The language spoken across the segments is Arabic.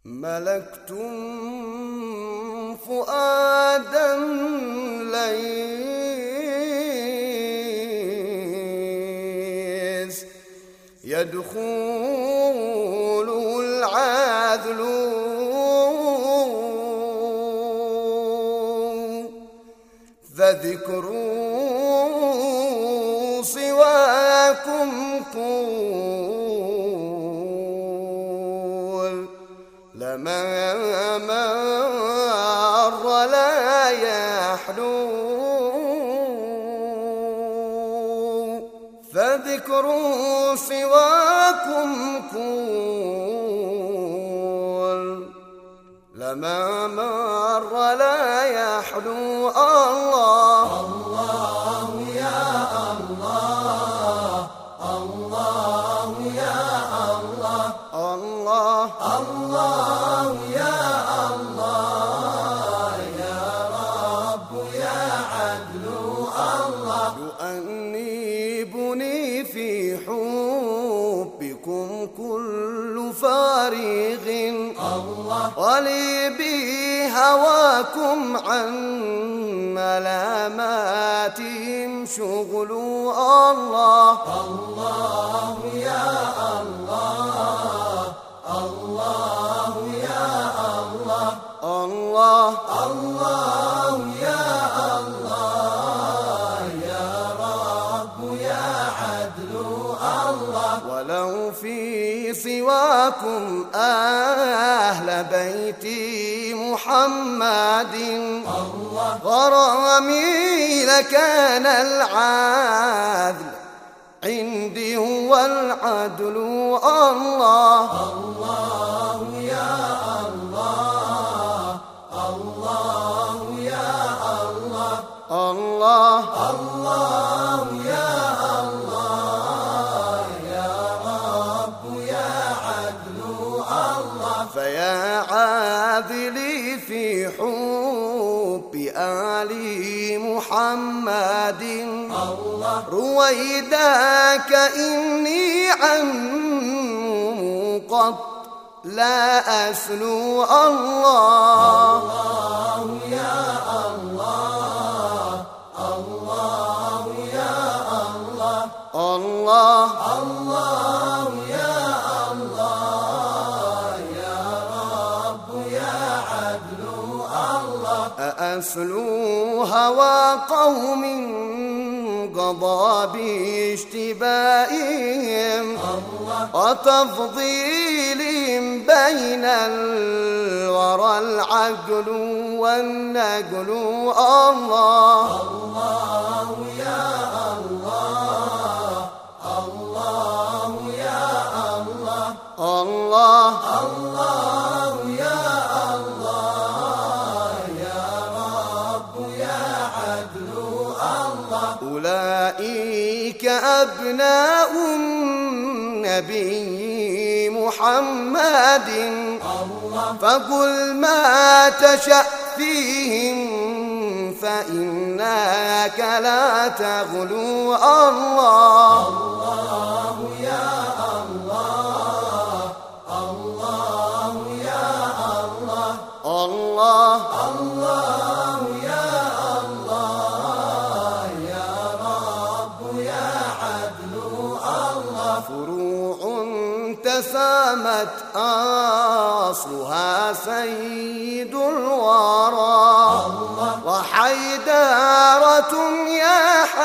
ملكتم فؤادا ليس يدخل العذل فذكروا سواكم كل لما مر لا يحلو فذكروا سواكم كل لما مر لا يحلو الله الله يا الله الله يا الله الله الله يا الله يا رب يا عدل الله يؤنبني في حبكم كل فارغ الله ولي بهواكم عن ملاماتهم شغل الله الله يا الله الله يا الله الله الله يا الله يا رب يا عدل الله ولو في سواكم أهل بيت محمد الله غرامي لكان العدل عندي هو العدل الله الله يا الله الله يا الله الله الله يا الله يا رب يا عدل الله فيا عاذلي في حب آل محمد الله رويداك إني عنه قط لا أسلو الله الله يا الله الله يا الله الله الله يا الله يا رب يا عدل الله أأسلو هوى قوم قضى باشتبائهم وتفضيلهم بين الورى العقل والنقل الله الله يا الله الله يا الله الله الله يا الله يا رب يا عدل الله أولئك أبناء النبي محمد فقل ما تشأ فيهم فإنك لا تغلو الله الله يا الله الله يا الله الله الله يا الله يا رب يا عدل الله فروع تسامت أصلها سيد الورى وحيدارة يا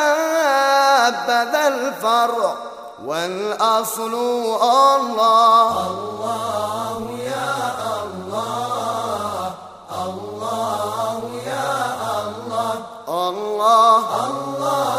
حبذا الفرع والأصل الله الله يا الله الله يا الله الله الله